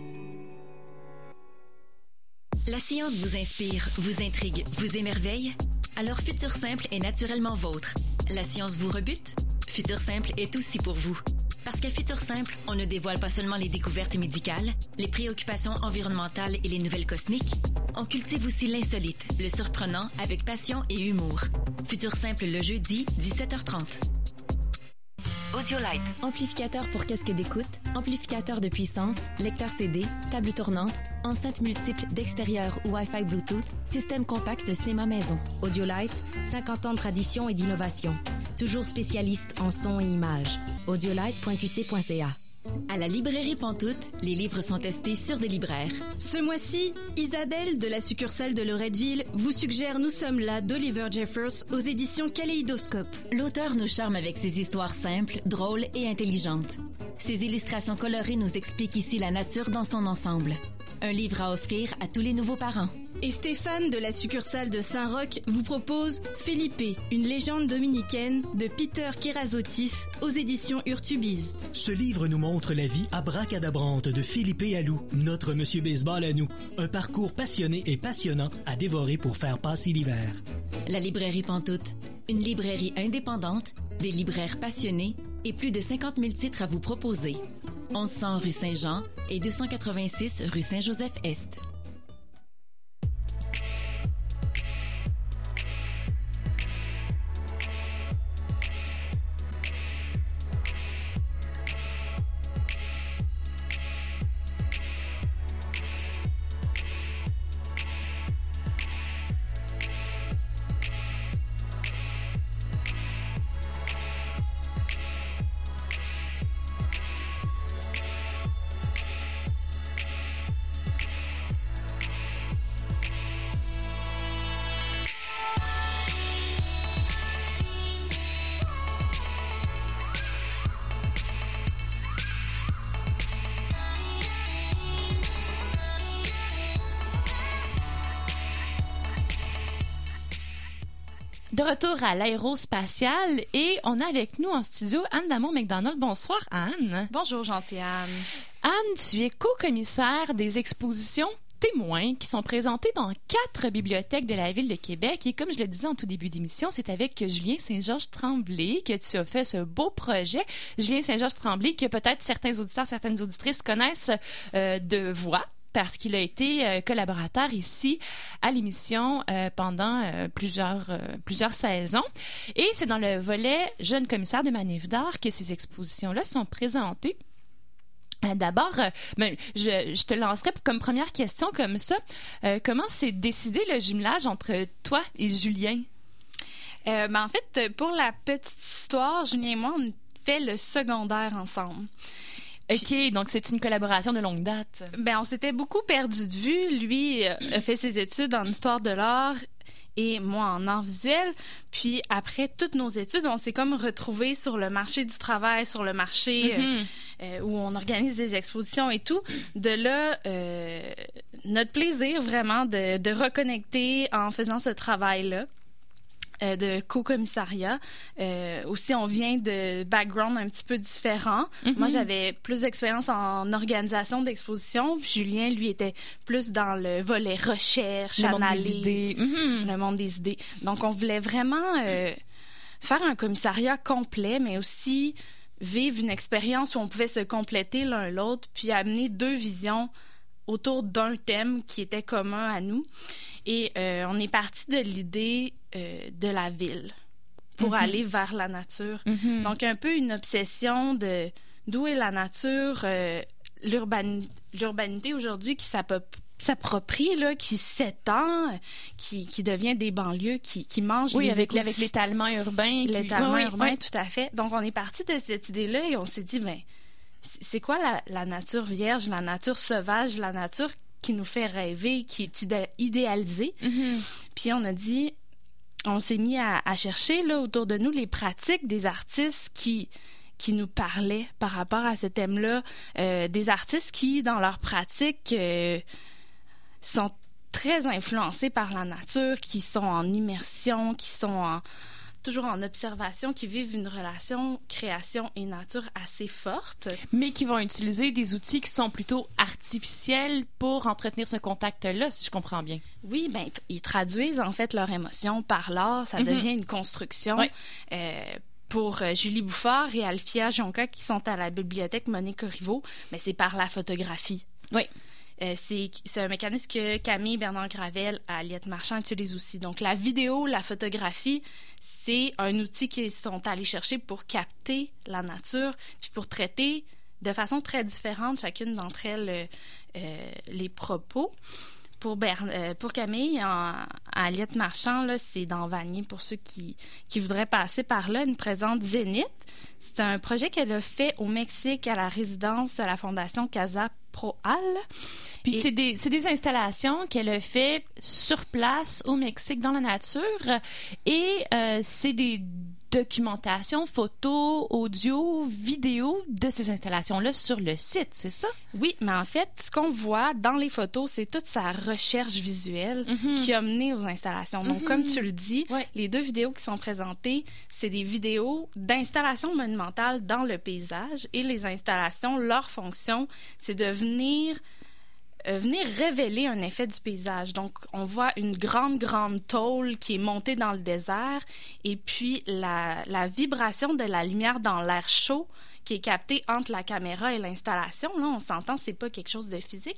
La science vous inspire, vous intrigue, vous émerveille? Alors Futur Simple est naturellement vôtre. La science vous rebute? Futur Simple est aussi pour vous. Parce qu'à Futur Simple, on ne dévoile pas seulement les découvertes médicales, les préoccupations environnementales et les nouvelles cosmiques, on cultive aussi l'insolite, le surprenant avec passion et humour. Futur Simple le jeudi, 17h30. Audiolite. Amplificateur pour casque d'écoute, amplificateur de puissance, lecteur CD, table tournante, enceinte multiple d'extérieur ou Wi-Fi Bluetooth, système compact cinéma maison. Audiolite, 50 ans de tradition et d'innovation. Toujours spécialiste en son et images. Audiolite.qc.ca. À la librairie Pantoute, les livres sont testés sur des libraires. Ce mois-ci, Isabelle de la succursale de Loretteville vous suggère Nous sommes là d'Oliver Jeffers aux éditions Kaléidoscope. L'auteur nous charme avec ses histoires simples, drôles et intelligentes. Ses illustrations colorées nous expliquent ici la nature dans son ensemble. Un livre à offrir à tous les nouveaux parents. Et Stéphane de la succursale de Saint-Roch vous propose Felipe, une légende dominicaine de Peter Kerazotis aux éditions Urtubise. Ce livre nous montre la vie abracadabrante de Philippe Alou, notre Monsieur Baseball à nous. Un parcours passionné et passionnant à dévorer pour faire passer l'hiver. La librairie Pantoute, une librairie indépendante, des libraires passionnés et plus de 50 000 titres à vous proposer. 1100 rue Saint-Jean et 286 rue Saint-Joseph-Est. De retour à l'aérospatiale et on a avec nous en studio Anne Damour-McDonald. Bonsoir Anne. Bonjour gentille Anne. Anne, tu es co-commissaire des expositions témoins qui sont présentés dans 4 bibliothèques de la ville de Québec. Et comme je le disais en tout début d'émission, c'est avec Julien Saint-Georges-Tremblay que tu as fait ce beau projet. Julien Saint-Georges-Tremblay, que peut-être certains auditeurs, certaines auditrices connaissent de voix, parce qu'il a été collaborateur ici à l'émission pendant plusieurs saisons. Et c'est dans le volet Jeune commissaire de Manif d'art que ces expositions-là sont présentées. D'abord, je te lancerai comme première question comme ça. Comment s'est décidé le jumelage entre toi et Julien? En fait, pour la petite histoire, Julien et moi, on fait le secondaire ensemble. OK, donc c'est une collaboration de longue date. On s'était beaucoup perdu de vue. Lui a fait ses études en histoire de l'art et moi en art visuel. Puis après toutes nos études, on s'est comme retrouvés sur le marché du travail, sur le marché où on organise des expositions et tout. De là, notre plaisir vraiment de reconnecter en faisant ce travail-là. De co-commissariat. Aussi, on vient de background un petit peu différents. Moi, j'avais plus d'expérience en organisation d'exposition. Julien, lui, était plus dans le volet recherche, analyse, le monde des idées. Donc, on voulait vraiment faire un commissariat complet, mais aussi vivre une expérience où on pouvait se compléter l'un l'autre, puis amener 2 visions autour d'un thème qui était commun à nous. Et on est parti de l'idée de la ville pour aller vers la nature. Donc, un peu une obsession de d'où est la nature, l'urbanité aujourd'hui qui s'approprie, là, qui s'étend, qui devient des banlieues, qui mange les avec l'étalement urbain. L'étalement urbain, tout à fait. Donc, on est parti de cette idée-là et on s'est dit, c'est quoi la nature vierge, la nature sauvage, la nature qui nous fait rêver, qui est idéalisée. Puis on s'est mis à chercher là, autour de nous les pratiques des artistes qui nous parlaient par rapport à ce thème-là. Des artistes qui, dans leur pratique, sont très influencés par la nature, qui sont en immersion, qui sont toujours en observation, qui vivent une relation création et nature assez forte. Mais qui vont utiliser des outils qui sont plutôt artificiels pour entretenir ce contact-là, si je comprends bien. Oui, ils traduisent en fait leurs émotions par l'art. Ça devient une construction. Oui. Pour Julie Bouffard et Alfia Jonca, qui sont à la bibliothèque Monet-Corriveau, c'est par la photographie. Oui. C'est un mécanisme que Camille Bernard-Gravel à Aliette Marchand utilise aussi. Donc, la vidéo, la photographie, c'est un outil qu'ils sont allés chercher pour capter la nature, puis pour traiter de façon très différente chacune d'entre elles les propos. Pour Camille, à Aliette Marchand, là, c'est dans Vanier, pour ceux qui voudraient passer par là, une présente Zénith. C'est un projet qu'elle a fait au Mexique à la résidence à la Fondation Casa Proal. Puis c'est des installations qu'elle a fait sur place au Mexique dans la nature et c'est des documentations, photos, audio, vidéo de ces installations-là sur le site, c'est ça? Oui, mais en fait, ce qu'on voit dans les photos, c'est toute sa recherche visuelle qui a mené aux installations. Donc, comme tu le dis, les 2 vidéos qui sont présentées, c'est des vidéos d'installations monumentales dans le paysage et les installations, leur fonction, c'est de venir révéler un effet du paysage. Donc, on voit une grande tôle qui est montée dans le désert et puis la vibration de la lumière dans l'air chaud qui est captée entre la caméra et l'installation. Là, on s'entend, c'est pas quelque chose de physique.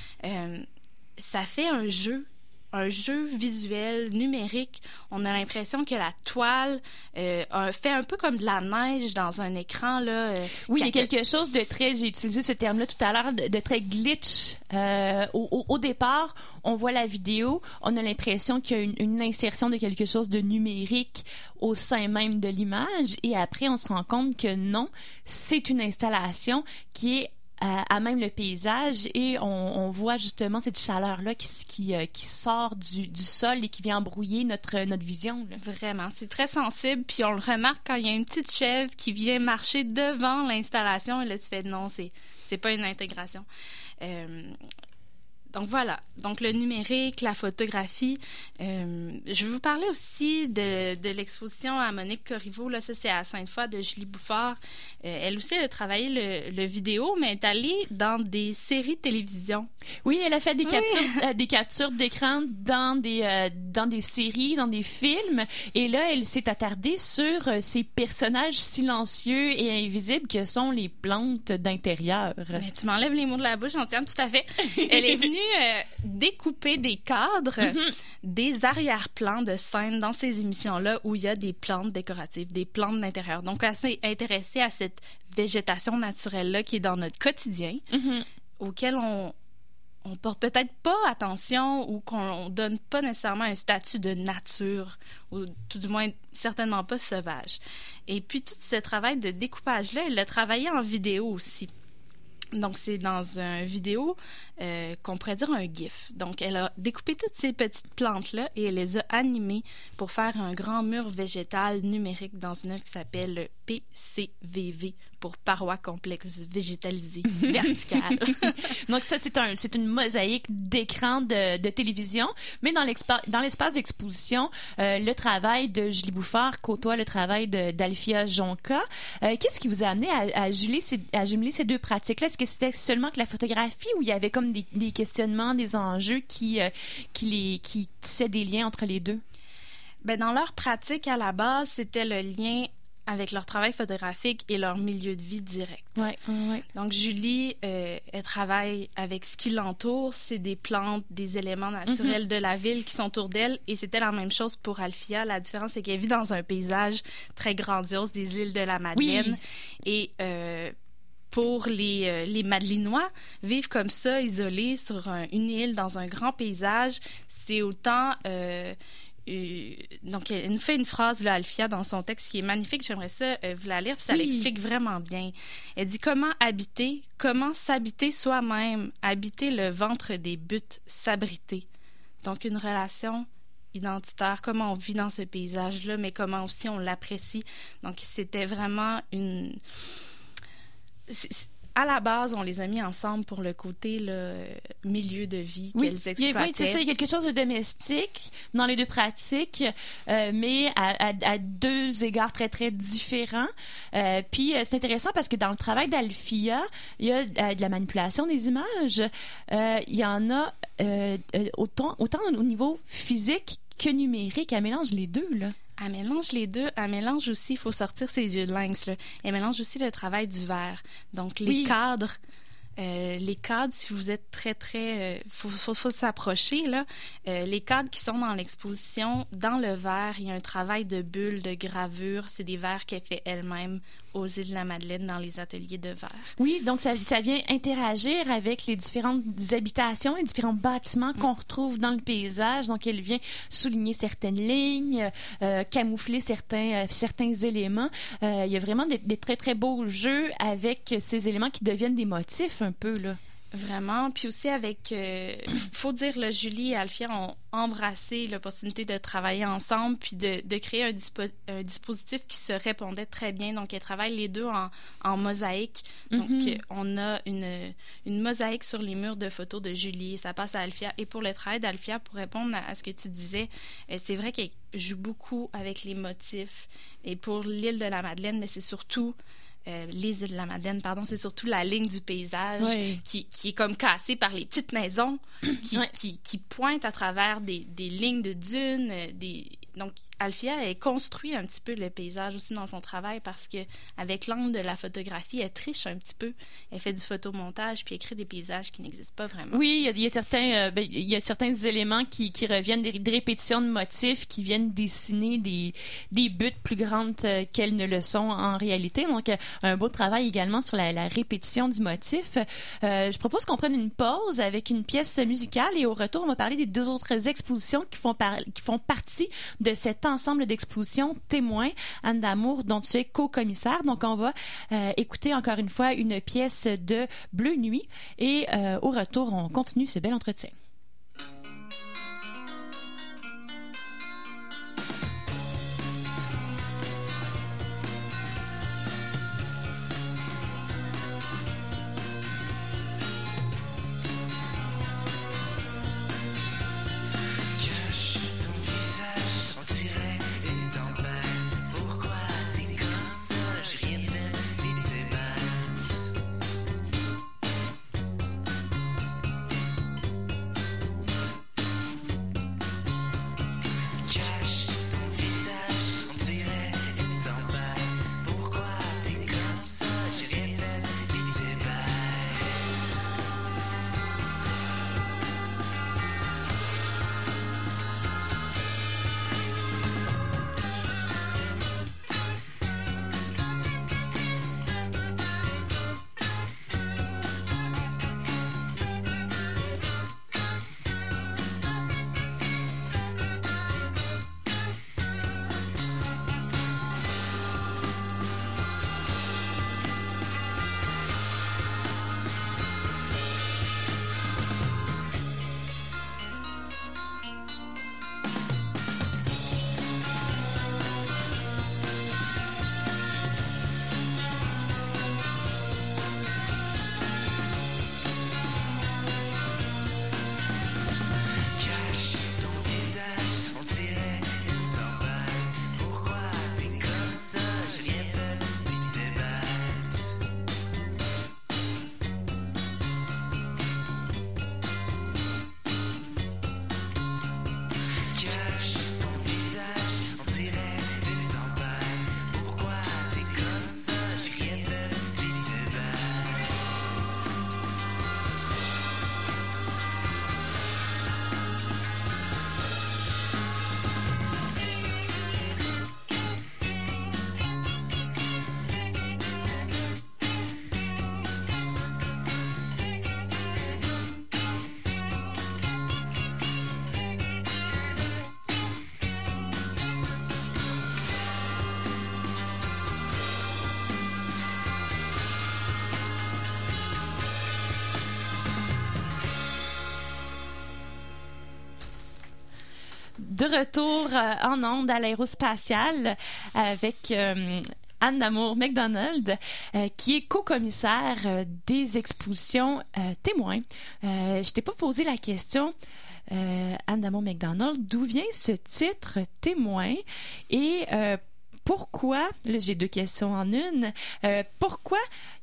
Ça fait un jeu visuel, numérique. On a l'impression que la toile fait un peu comme de la neige dans un écran. Là, oui, il y a quelque chose de très, j'ai utilisé ce terme-là tout à l'heure, de très glitch. Au départ, on voit la vidéo, on a l'impression qu'il y a une insertion de quelque chose de numérique au sein même de l'image, et après, on se rend compte que non, c'est une installation qui est à même le paysage et on voit justement cette chaleur-là qui sort du sol et qui vient embrouiller notre vision. Là. Vraiment, c'est très sensible. Puis on le remarque quand il y a une petite chèvre qui vient marcher devant l'installation et là tu fais non, c'est pas une intégration. Donc voilà, donc le numérique, la photographie. Je vais vous parler aussi de l'exposition à Monique Corriveau. Là, ça, c'est à Sainte-Foy de Julie Bouffard. Elle aussi, elle a travaillé le vidéo, mais elle est allée dans des séries de télévision. Oui, elle a fait des captures d'écran dans des séries, dans des films. Et là, elle s'est attardée sur ces personnages silencieux et invisibles que sont les plantes d'intérieur. Mais tu m'enlèves les mots de la bouche, Jean-Tienne, tout à fait. Elle est venue découper des cadres, des arrière-plans de scènes dans ces émissions-là où il y a des plantes décoratives, des plantes d'intérieur. Donc, elle s'est intéressée à cette végétation naturelle-là qui est dans notre quotidien, auquel on porte peut-être pas attention ou qu'on donne pas nécessairement un statut de nature, ou tout du moins certainement pas sauvage. Et puis, tout ce travail de découpage-là, elle l'a travaillé en vidéo aussi. Donc, c'est dans une vidéo qu'on pourrait dire un GIF. Donc, elle a découpé toutes ces petites plantes-là et elle les a animées pour faire un grand mur végétal numérique dans une œuvre qui s'appelle PCVV, pour parois complexes végétalisées verticales. Donc, ça, c'est une mosaïque d'écran de télévision, mais dans l'espace d'exposition, le travail de Julie Bouffard côtoie le travail d'Alfia Jonca. Qu'est-ce qui vous a amené à jumeler ces deux pratiques-là? Est-ce que c'était seulement que la photographie ou il y avait comme des questionnements, des enjeux qui tissaient des liens entre les deux? Ben, dans leur pratique, à la base, c'était le lien avec leur travail photographique et leur milieu de vie direct. Ouais. Donc, Julie, elle travaille avec ce qui l'entoure. C'est des plantes, des éléments naturels de la ville qui sont autour d'elle. Et c'était la même chose pour Alfia. La différence, c'est qu'elle vit dans un paysage très grandiose des îles de la Madeleine. Oui. Et pour les Madelinois, vivre comme ça, isolés sur une île, dans un grand paysage, c'est autant... donc, elle nous fait une phrase, là, Alfia, dans son texte qui est magnifique. J'aimerais ça vous la lire, puis ça l'explique vraiment bien. Elle dit « Comment habiter, comment s'habiter soi-même, habiter le ventre des buttes, s'abriter. » Donc, une relation identitaire, comment on vit dans ce paysage-là, mais comment aussi on l'apprécie. Donc, c'était vraiment une... À la base, on les a mis ensemble pour le côté milieu de vie qu'elles exploitaient. Oui, c'est ça. Il y a quelque chose de domestique dans les deux pratiques, mais à deux égards très, très différents. Puis, c'est intéressant parce que dans le travail d'Alfia, il y a de la manipulation des images. Il y en a autant au niveau physique que numérique. Elle mélange les deux, là. Elle mélange les deux. Elle mélange aussi, il faut sortir ses yeux de lynx, là. Elle mélange aussi le travail du verre. Donc, les cadres, si vous êtes très, très... faut s'approcher, là. Les cadres qui sont dans l'exposition, dans le verre, il y a un travail de bulles, de gravure. C'est des verres qu'elle fait elle-même aux îles de la Madeleine dans les ateliers de verre. Oui, donc ça vient interagir avec les différentes habitations, les différents bâtiments qu'on retrouve dans le paysage. Donc, elle vient souligner certaines lignes, camoufler certains éléments. Il y a vraiment des très, très beaux jeux avec ces éléments qui deviennent des motifs un peu, là. Vraiment. Puis aussi avec... faut dire, là, Julie et Alfia ont embrassé l'opportunité de travailler ensemble puis de créer un dispositif qui se répondait très bien. Donc, elles travaillent les deux en mosaïque. Donc, on a une mosaïque sur les murs de photos de Julie. Ça passe à Alfia. Et pour le travail d'Alfia, pour répondre à ce que tu disais, c'est vrai qu'elle joue beaucoup avec les motifs. Et pour l'île de la Madeleine, mais c'est surtout... les îles de la Madeleine, c'est surtout la ligne du paysage qui est comme cassée par les petites maisons qui pointent à travers des lignes de dunes. Donc, Alfia, elle construit un petit peu le paysage aussi dans son travail parce que avec l'angle de la photographie, elle triche un petit peu. Elle fait du photomontage puis elle crée des paysages qui n'existent pas vraiment. Oui, il y a certains éléments qui reviennent, des répétitions de motifs qui viennent dessiner des buttes plus grandes qu'elles ne le sont en réalité. Donc, un beau travail également sur la répétition du motif. Je propose qu'on prenne une pause avec une pièce musicale et au retour, on va parler des deux autres expositions qui font partie de cet ensemble d'expositions témoins, Anne Damour, dont tu es co-commissaire. Donc, on va écouter encore une fois une pièce de Bleu Nuit et au retour, on continue ce bel entretien. de retour en ondes à l'Aérospatiale avec Anne D'Amour McDonald, qui est co-commissaire des expositions témoins. Je t'ai pas posé la question, Anne D'Amour McDonald, d'où vient ce titre témoin et pourquoi, là j'ai 2 questions en une, pourquoi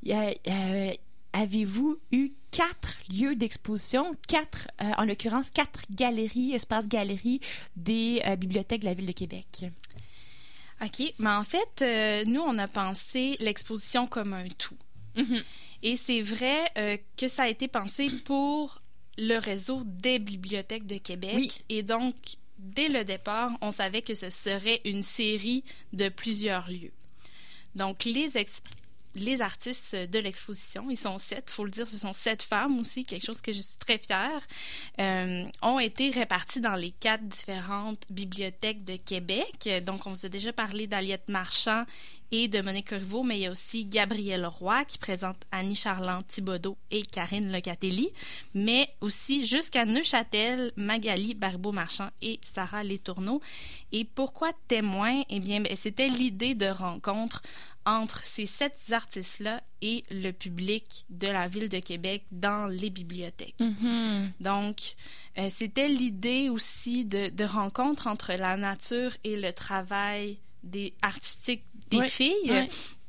avez-vous eu 4 lieux d'exposition, 4, en l'occurrence 4 galeries, espaces galeries des bibliothèques de la Ville de Québec? OK. Mais en fait, nous, on a pensé l'exposition comme un tout. Mm-hmm. Et c'est vrai que ça a été pensé pour le réseau des bibliothèques de Québec. Oui. Et donc, dès le départ, on savait que ce serait une série de plusieurs lieux. Donc, les artistes de l'exposition, ils sont 7, il faut le dire, ce sont 7 femmes aussi, quelque chose que je suis très fière, ont été répartis dans les 4 différentes bibliothèques de Québec. Donc, on vous a déjà parlé d'Aliette Marchand et de Monique Corriveau, mais il y a aussi Gabrielle Roy qui présente Annie Charland-Thibodeau et Karine Locatelli, mais aussi jusqu'à Neuchâtel, Magali Baribeau-Marchand et Sarah Letourneau. Et pourquoi témoin? Eh bien, c'était l'idée de rencontre entre ces 7 artistes-là et le public de la Ville de Québec dans les bibliothèques. Mm-hmm. Donc, c'était l'idée aussi de rencontre entre la nature et le travail artistique des filles. Oui.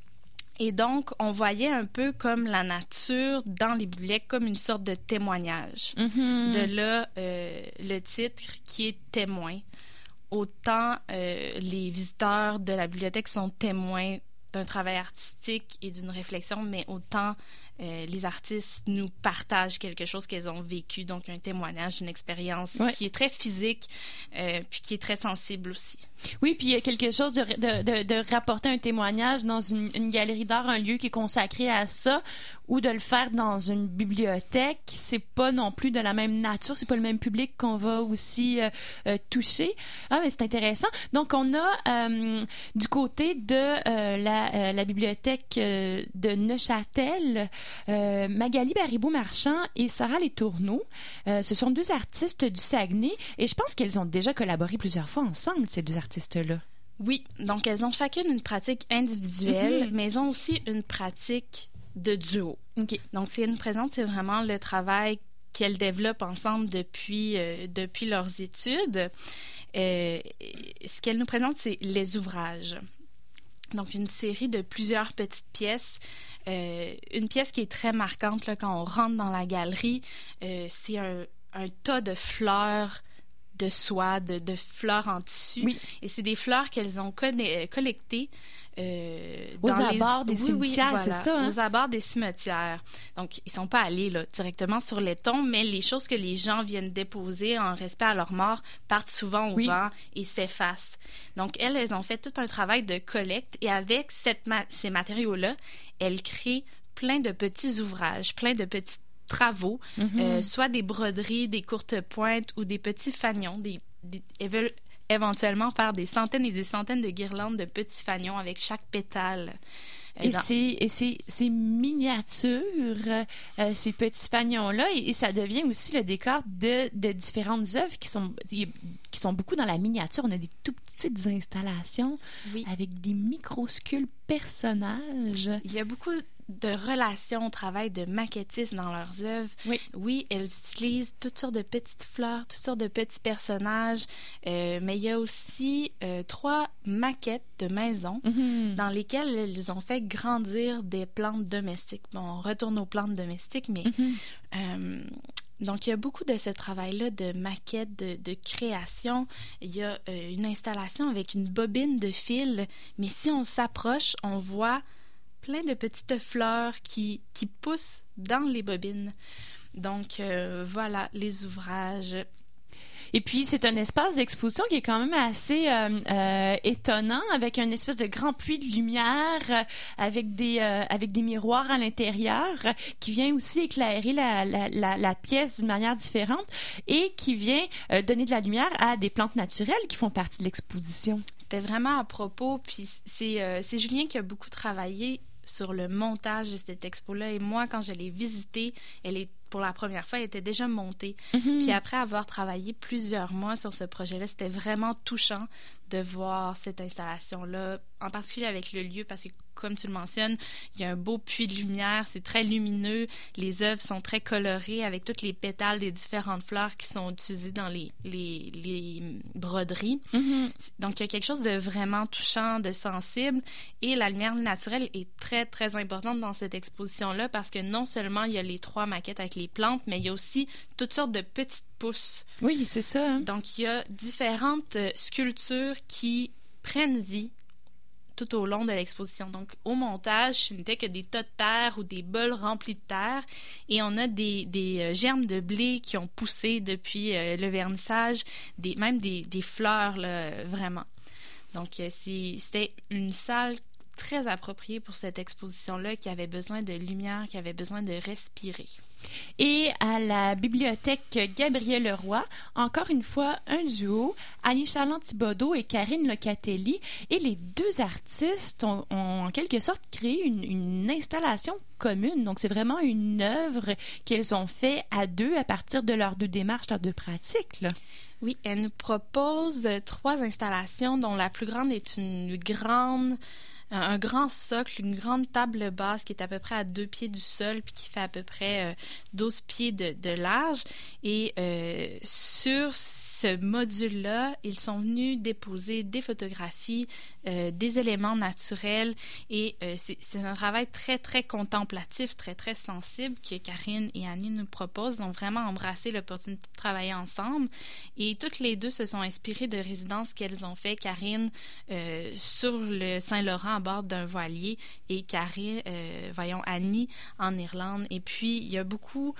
Et donc, on voyait un peu comme la nature dans les bibliothèques comme une sorte de témoignage. Mm-hmm. De là, le titre qui est « Témoin ». Autant les visiteurs de la bibliothèque sont témoins d'un travail artistique et d'une réflexion, mais autant les artistes nous partagent quelque chose qu'elles ont vécu, donc un témoignage, une expérience qui est très physique, puis qui est très sensible aussi. Oui, puis il y a quelque chose de rapporter un témoignage dans une galerie d'art, un lieu qui est consacré à ça, ou de le faire dans une bibliothèque, c'est pas non plus de la même nature, c'est pas le même public qu'on va aussi toucher. Ah, mais c'est intéressant. Donc, on a du côté de la bibliothèque de Neuchâtel, Magali Baribeau-Marchand et Sarah Letourneau. Ce sont 2 artistes du Saguenay et je pense qu'elles ont déjà collaboré plusieurs fois ensemble, ces 2 artistes-là. Oui, donc elles ont chacune une pratique individuelle, mais elles ont aussi une pratique de duo. Okay. Donc, ce qu'elles nous présentent, c'est vraiment le travail qu'elles développent ensemble depuis leurs études. Ce qu'elles nous présentent, c'est les ouvrages. Donc, une série de plusieurs petites pièces. Une pièce qui est très marquante là, quand on rentre dans la galerie, c'est un tas de fleurs de soie, de fleurs en tissu. Oui. Et c'est des fleurs qu'elles ont collectées aux abords des cimetières, voilà, c'est ça? Hein? Aux abords des cimetières. Donc, ils ne sont pas allés là, directement sur les tombes, mais les choses que les gens viennent déposer en respect à leur mort partent souvent au vent et s'effacent. Donc, elles ont fait tout un travail de collecte et avec ces matériaux-là, elles créent plein de petits ouvrages, plein de petits travaux, soit des broderies, des courtes pointes ou des petits fanions. Elles veulent éventuellement faire des centaines et des centaines de guirlandes de petits fanions avec chaque pétale. Ces miniatures, ces petits fanions-là, et ça devient aussi le décor de différentes œuvres qui sont beaucoup dans la miniature. On a des tout petites installations avec des microscoles personnages. Il y a beaucoup de relations au travail de maquettistes dans leurs œuvres. Oui, elles utilisent toutes sortes de petites fleurs, toutes sortes de petits personnages, mais il y a aussi 3 maquettes de maisons dans lesquelles elles ont fait grandir des plantes domestiques. Bon, on retourne aux plantes domestiques, mais donc, il y a beaucoup de ce travail-là de maquette, de création. Il y a une installation avec une bobine de fil, mais si on s'approche, on voit plein de petites fleurs qui poussent dans les bobines. Donc, voilà, les ouvrages. Et puis, c'est un espace d'exposition qui est quand même assez étonnant, avec une espèce de grand puits de lumière, avec des miroirs à l'intérieur, qui vient aussi éclairer la pièce d'une manière différente et qui vient donner de la lumière à des plantes naturelles qui font partie de l'exposition. C'était vraiment à propos, puis c'est Julien qui a beaucoup travaillé sur le montage de cette expo-là. Et moi, quand je l'ai visitée, elle est pour la première fois, elle était déjà montée. Mm-hmm. Puis après avoir travaillé plusieurs mois sur ce projet-là, c'était vraiment touchant de voir cette installation-là, en particulier avec le lieu, parce que, comme tu le mentionnes, il y a un beau puits de lumière, c'est très lumineux, les œuvres sont très colorées avec toutes les pétales des différentes fleurs qui sont utilisées dans les broderies. Mm-hmm. Donc, il y a quelque chose de vraiment touchant, de sensible, et la lumière naturelle est très, très importante dans cette exposition-là, parce que non seulement il y a les 3 maquettes avec les plantes, mais il y a aussi toutes sortes de petites pousses. Oui, c'est ça. Hein? Donc, il y a différentes sculptures qui prennent vie tout au long de l'exposition. Donc, au montage, ce n'était que des tas de terre ou des bols remplis de terre, et on a des germes de blé qui ont poussé depuis le vernissage, même des fleurs, là, vraiment. Donc, c'était une salle très appropriée pour cette exposition-là, qui avait besoin de lumière, qui avait besoin de respirer. Et à la bibliothèque Gabriel Leroy, encore une fois, un duo, Annie-Charlotte Thibodeau et Karine Locatelli. Et les 2 artistes ont en quelque sorte créé une installation commune. Donc, c'est vraiment une œuvre qu'elles ont fait à 2 à partir de leurs 2 démarches, leurs 2 pratiques, là. Oui, elle nous propose 3 installations, dont la plus grande est un grand socle, une grande table basse qui est à peu près à 2 pieds du sol, puis qui fait à peu près 12 pieds de large. Et sur ce module-là, ils sont venus déposer des photographies, des éléments naturels, et c'est un travail très, très contemplatif, très, très sensible que Karine et Annie nous proposent. Ils ont vraiment embrassé l'opportunité de travailler ensemble, et toutes les 2 se sont inspirées de résidences qu'elles ont fait. Karine sur le Saint-Laurent à bord d'un voilier, et Annie en Irlande. Et puis, il y a beaucoup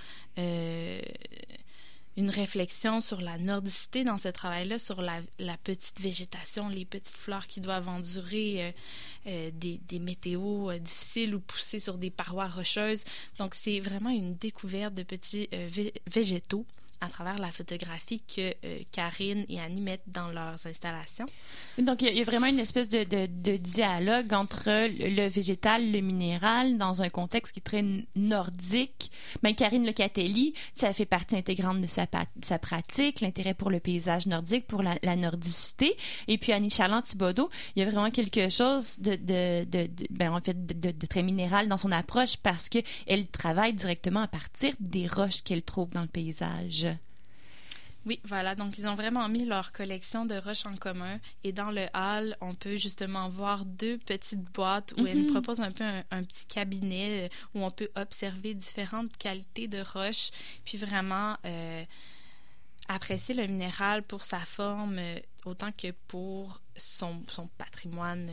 une réflexion sur la nordicité dans ce travail-là, sur la petite végétation, les petites fleurs qui doivent endurer des météos difficiles ou pousser sur des parois rocheuses. Donc, c'est vraiment une découverte de petits végétaux à travers la photographie que Karine et Annie mettent dans leurs installations. Donc, il y a vraiment une espèce de dialogue entre le végétal, le minéral, dans un contexte qui est très nordique. Ben, Karine Locatelli, ça fait partie intégrante de sa pratique, l'intérêt pour le paysage nordique, pour la nordicité. Et puis, Annie-Charlotte Thibodeau, il y a vraiment quelque chose de très minéral dans son approche, parce qu'elle travaille directement à partir des roches qu'elle trouve dans le paysage. Oui, voilà. Donc, ils ont vraiment mis leur collection de roches en commun. Et dans le hall, on peut justement voir 2 petites boîtes où elles nous proposent un peu un petit cabinet où on peut observer différentes qualités de roches, puis vraiment apprécier le minéral pour sa forme autant que pour son patrimoine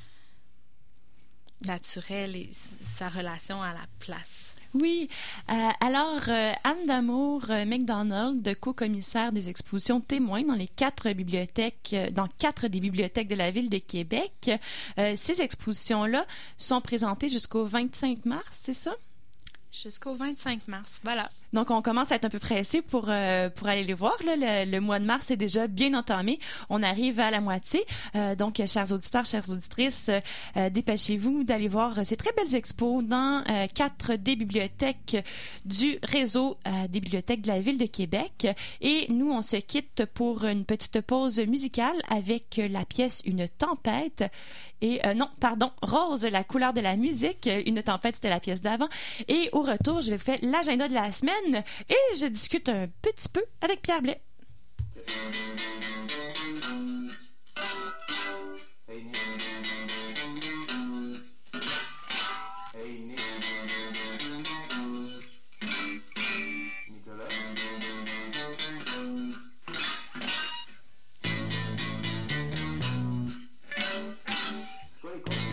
naturel et sa relation à la place. Oui. Alors, Anne Damour McDonald, co-commissaire des expositions témoins dans les 4 bibliothèques, dans 4 des bibliothèques de la ville de Québec. Ces expositions-là sont présentées jusqu'au 25 mars, c'est ça? Jusqu'au 25 mars, voilà. Donc, on commence à être un peu pressé pour aller les voir. Là. Le mois de mars est déjà bien entamé. On arrive à la moitié. Donc, chers auditeurs, chères auditrices, dépêchez-vous d'aller voir ces très belles expos dans 4 des bibliothèques du réseau des bibliothèques de la Ville de Québec. Et nous, on se quitte pour une petite pause musicale avec la pièce Une tempête. Et Rose, la couleur de la musique. Une tempête, c'était la pièce d'avant. Et au retour, je vais faire l'agenda de la semaine et je discute un petit peu avec Pierre Blais. Hey Nick. Hey Nick. Nicolas. C'est quoi les comptes?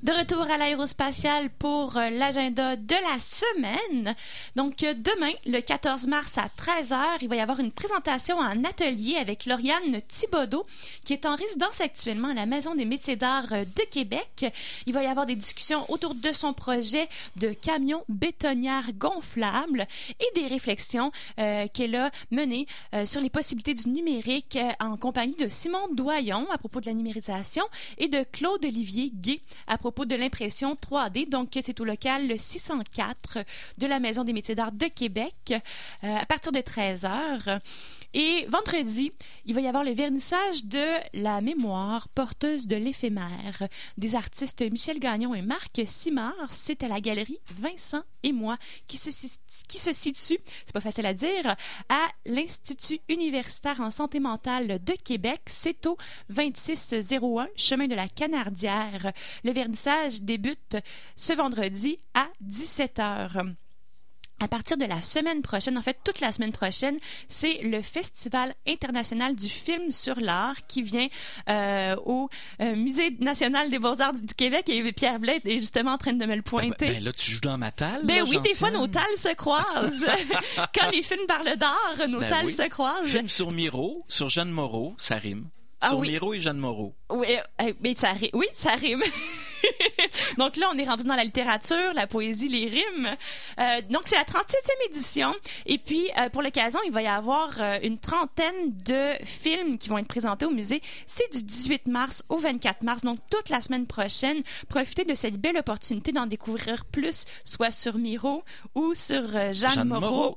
De retour à l'aérospatiale pour l'agenda de la semaine. Donc, demain, le 14 mars à 13h, il va y avoir une présentation en atelier avec Lauriane Thibodeau, qui est en résidence actuellement à la Maison des métiers d'art de Québec. Il va y avoir des discussions autour de son projet de camion bétonnière gonflable et des réflexions qu'elle a menées sur les possibilités du numérique en compagnie de Simon Doyon à propos de la numérisation et de Claude-Olivier Gué à propos de l'impression 3D. Donc, c'est au local le 604 de la Maison des métiers d'art de Québec à partir de 13h. Et vendredi, il va y avoir le vernissage de la mémoire porteuse de l'éphémère des artistes Michel Gagnon et Marc Simard. C'est à la galerie Vincent et moi qui se situe, c'est pas facile à dire, à l'Institut universitaire en santé mentale de Québec. C'est au 2601 chemin de la Canardière. Le vernissage débute ce vendredi à 17h. À partir de la semaine prochaine, en fait toute la semaine prochaine, c'est le Festival international du film sur l'art qui vient au Musée national des beaux-arts du Québec, et Pierre Blais est justement en train de me le pointer. Ben là, tu joues dans ma talle. Ben là, oui, des fois nos talles se croisent. Quand les films parlent d'art, nos talles se croisent. Film sur Miro, sur Jeanne Moreau, ça rime. Sur Miro et Jeanne Moreau. Oui, mais ça rime. Donc là, on est rendu dans la littérature, la poésie, les rimes. Donc, c'est la 37e édition. Et puis, pour l'occasion, il va y avoir une trentaine de films qui vont être présentés au musée. C'est du 18 mars au 24 mars, donc toute la semaine prochaine. Profitez de cette belle opportunité d'en découvrir plus, soit sur Miro ou sur Jeanne Moreau.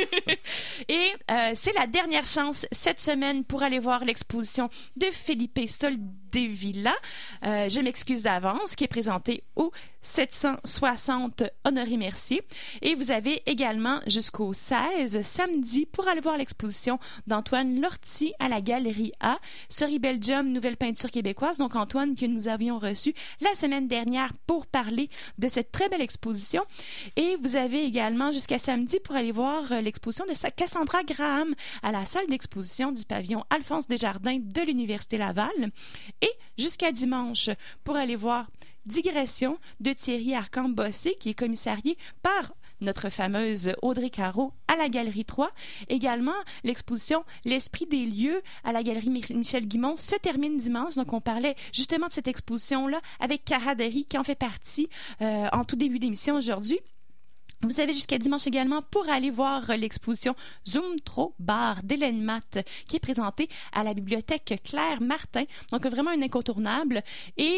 Et c'est la dernière chance cette semaine pour aller voir l'exposition de Felipe Soldevilla. Je m'excuse d'avance, qui est présenté au 760 Honoré-Mercier. Et vous avez également jusqu'au 16, samedi, pour aller voir l'exposition d'Antoine Lortie à la Galerie A, Surrey Belgium, nouvelle peinture québécoise. Donc Antoine, que nous avions reçu la semaine dernière pour parler de cette très belle exposition. Et vous avez également jusqu'à samedi pour aller voir l'exposition de Cassandra Graham à la salle d'exposition du pavillon Alphonse Desjardins de l'Université Laval. Et jusqu'à dimanche pour aller voir Digression de Thierry Arcand-Bossé, qui est commissarié par notre fameuse Audrey Caro à la Galerie 3. Également, l'exposition L'Esprit des lieux à la Galerie Michel Guimond se termine dimanche. Donc, on parlait justement de cette exposition-là avec Cara Derry, qui en fait partie en tout début d'émission aujourd'hui. Vous avez jusqu'à dimanche également pour aller voir l'exposition Zoom Tro Bar d'Hélène Matt, qui est présentée à la bibliothèque Claire Martin. Donc, vraiment un incontournable. Et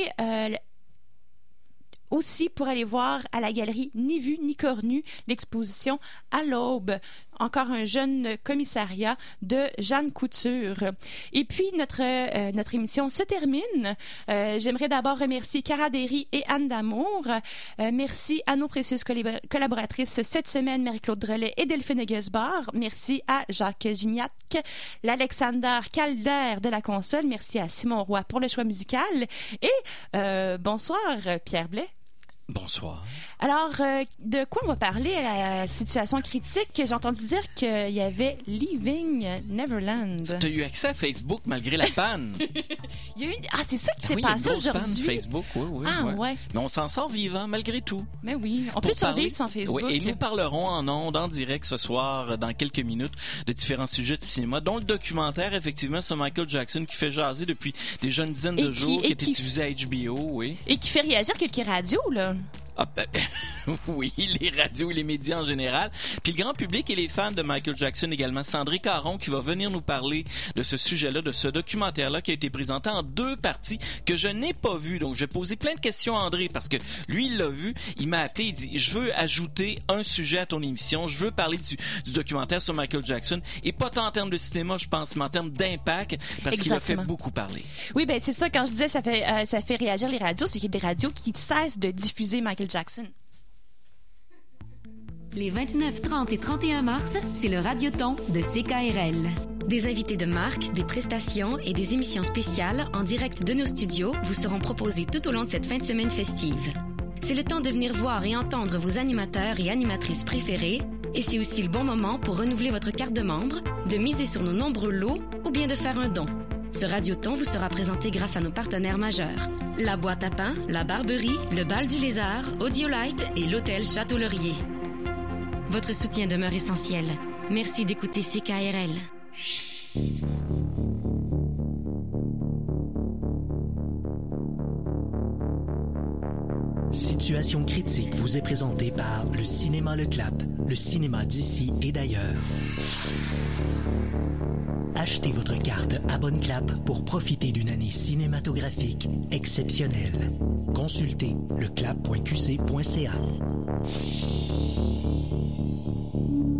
aussi pour aller voir à la galerie Ni Vu Ni Cornu l'exposition À l'aube, encore un jeune commissariat de Jeanne Couture. Et puis notre émission se termine. J'aimerais d'abord remercier Cara Derry et Anne Damour. Merci à nos précieuses collaboratrices cette semaine, Marie-Claude Drolet et Delphine Guesbar. Merci à Jacques Gignac, l'Alexander Calder de la console. Merci à Simon Roy pour le choix musical. Et bonsoir Pierre Blais. Bonsoir. Alors, de quoi on va parler à la situation critique? J'ai entendu dire qu'il y avait Leaving Neverland. Tu as eu accès à Facebook malgré la panne. Il y a eu... Ah, c'est ça qui s'est passé aujourd'hui. Panne Facebook, oui. Ouais. Mais on s'en sort vivant malgré tout. Mais oui, on peut survivre sans Facebook. Oui, et nous parlerons en ondes, en direct ce soir, dans quelques minutes, de différents sujets de cinéma, dont le documentaire, effectivement, sur Michael Jackson, qui fait jaser depuis déjà une dizaine de jours, qui a été diffusé à HBO, oui. Et qui fait réagir quelques radios, là. Ah ben, oui, les radios et les médias en général. Puis le grand public et les fans de Michael Jackson également. Sandré Caron qui va venir nous parler de ce sujet-là, de ce documentaire-là qui a été présenté en 2 parties que je n'ai pas vu. Donc, je vais poser plein de questions à André parce que lui, il l'a vu. Il m'a appelé, il dit, je veux ajouter un sujet à ton émission. Je veux parler du documentaire sur Michael Jackson. Et pas tant en termes de cinéma, je pense, mais en termes d'impact parce qu'il a fait beaucoup parler. Oui, ben c'est ça. Quand je disais ça fait réagir les radios, c'est qu'il y a des radios qui cessent de diffuser Michael Jackson. Les 29, 30 et 31 mars, c'est le Radioton de CKRL. Des invités de marque, des prestations et des émissions spéciales en direct de nos studios vous seront proposés tout au long de cette fin de semaine festive. C'est le temps de venir voir et entendre vos animateurs et animatrices préférés, et c'est aussi le bon moment pour renouveler votre carte de membre, de miser sur nos nombreux lots ou bien de faire un don. Ce radioton vous sera présenté grâce à nos partenaires majeurs. La Boîte à Pain, la Barberie, le Bal du Lézard, Audiolite et l'Hôtel Château-Laurier. Votre soutien demeure essentiel. Merci d'écouter CKRL. Situation critique vous est présentée par le Cinéma Le Clap, le cinéma d'ici et d'ailleurs. Achetez votre carte Abonne Clap pour profiter d'une année cinématographique exceptionnelle. Consultez leclap.qc.ca.